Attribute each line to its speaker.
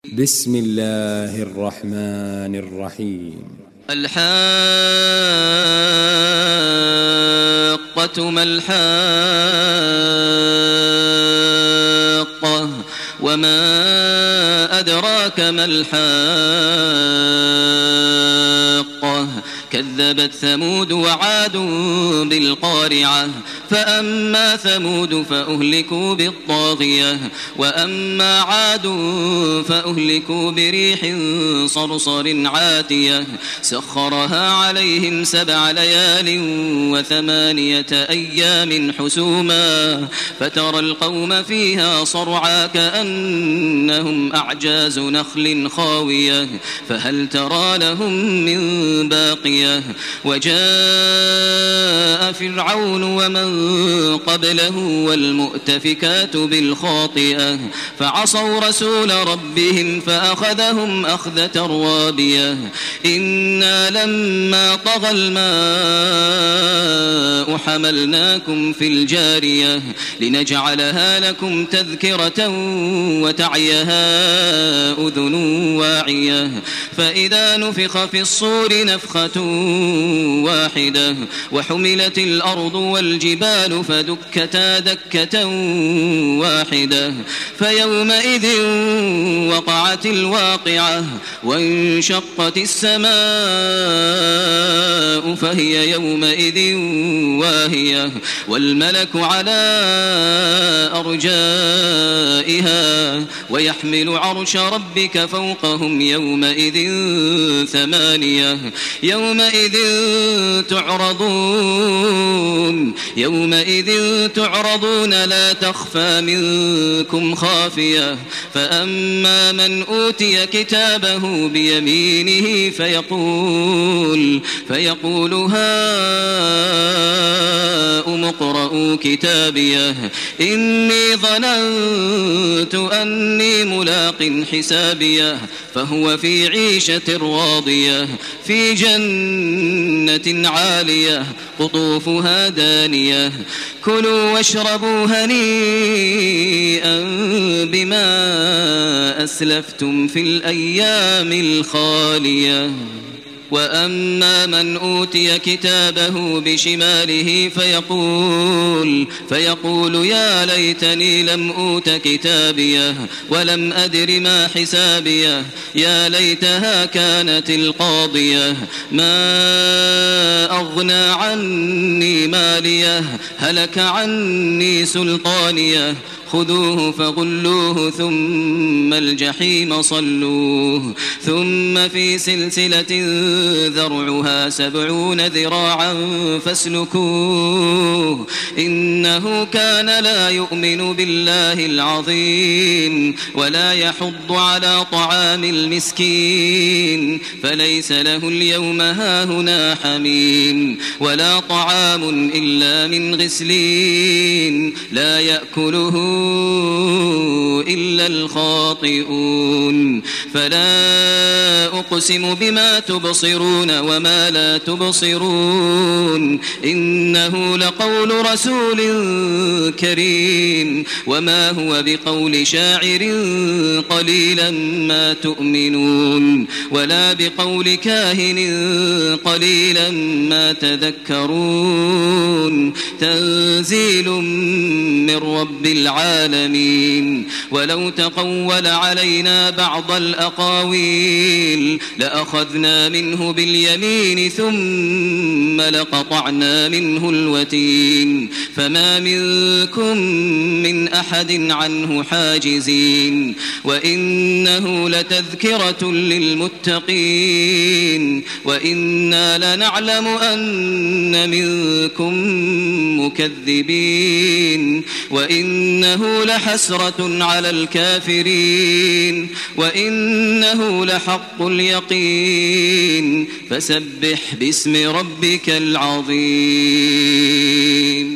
Speaker 1: بسم الله الرحمن الرحيم.
Speaker 2: الحاقة ما الحاقة وما أدراك ما الحاقة كذبت ثمود وعاد بالقارعة فأما ثمود فأهلكوا بالطاغية وأما عاد فأهلكوا بريح صرصر عاتية سخرها عليهم 7 ليال و8 أيام حسوما فترى القوم فيها صرعى كأنهم أعجاز نخل خاوية فهل ترى لهم من باقية وجاء فرعون ومن قبله والمؤتفكات بالخاطئة فعصوا رسول ربهم فأخذهم أخذة رابية إنا لما طغى الماء حملناكم في الجارية لنجعلها لكم تذكرة وتعيها أذن واعية فإذا نفخ في الصور نفخة واحدة وحملت الأرض والجبال فدكتا دكة واحدة فيومئذ وقعت الواقعة وانشقت السماء فهي يومئذ واهية والملك على أرجائها ويحمل عرش ربك فوقهم يومئذ 8 يومئذ تعرضون لا تخفى منكم خافية فأما من أوتي كتابه بيمينه فيقول هاؤم اقرءوا كتابيه إني ظننت أني ملاق حسابيه فهو في عيشة راضية في جنة عالية قطوفها دانية كلوا واشربوا هنيئا بما أسلفتم في الأيام الخالية وأما من أوتي كتابه بشماله فيقول يا ليتني لم أوت كتابيه ولم أدر ما حسابيه يا ليتها كانت القاضية ما أغنى عني ماليه هلك عني سلطانيه خذوه فغلوه ثم الجحيم صلوه ثم في سلسلة ذرعها 70 ذراعا فاسلكوه إنه كان لا يؤمن بالله العظيم ولا يحض على طعام المسكين فليس له اليوم هاهنا حميم ولا طعام إلا من غسلين لا يأكله إلا الخاطئون فلا أقسم بما تبصرون وما لا تبصرون إنه لقول رسول كريم وما هو بقول شاعر قليلا ما تؤمنون ولا بقول كاهن قليلا ما تذكرون تنزيل من رب العالمين ولو تقول علينا بعض الأقاويل لأخذنا منه باليمين ثم لقطعنا منه الوتين فما منكم من أحد عنه حاجزين وإنه لتذكرة للمتقين وإنا لنعلم أن منكم مكذبين وإنه لحسرة على الكافرين وإنه لحق اليقين فسبح باسم ربك العظيم.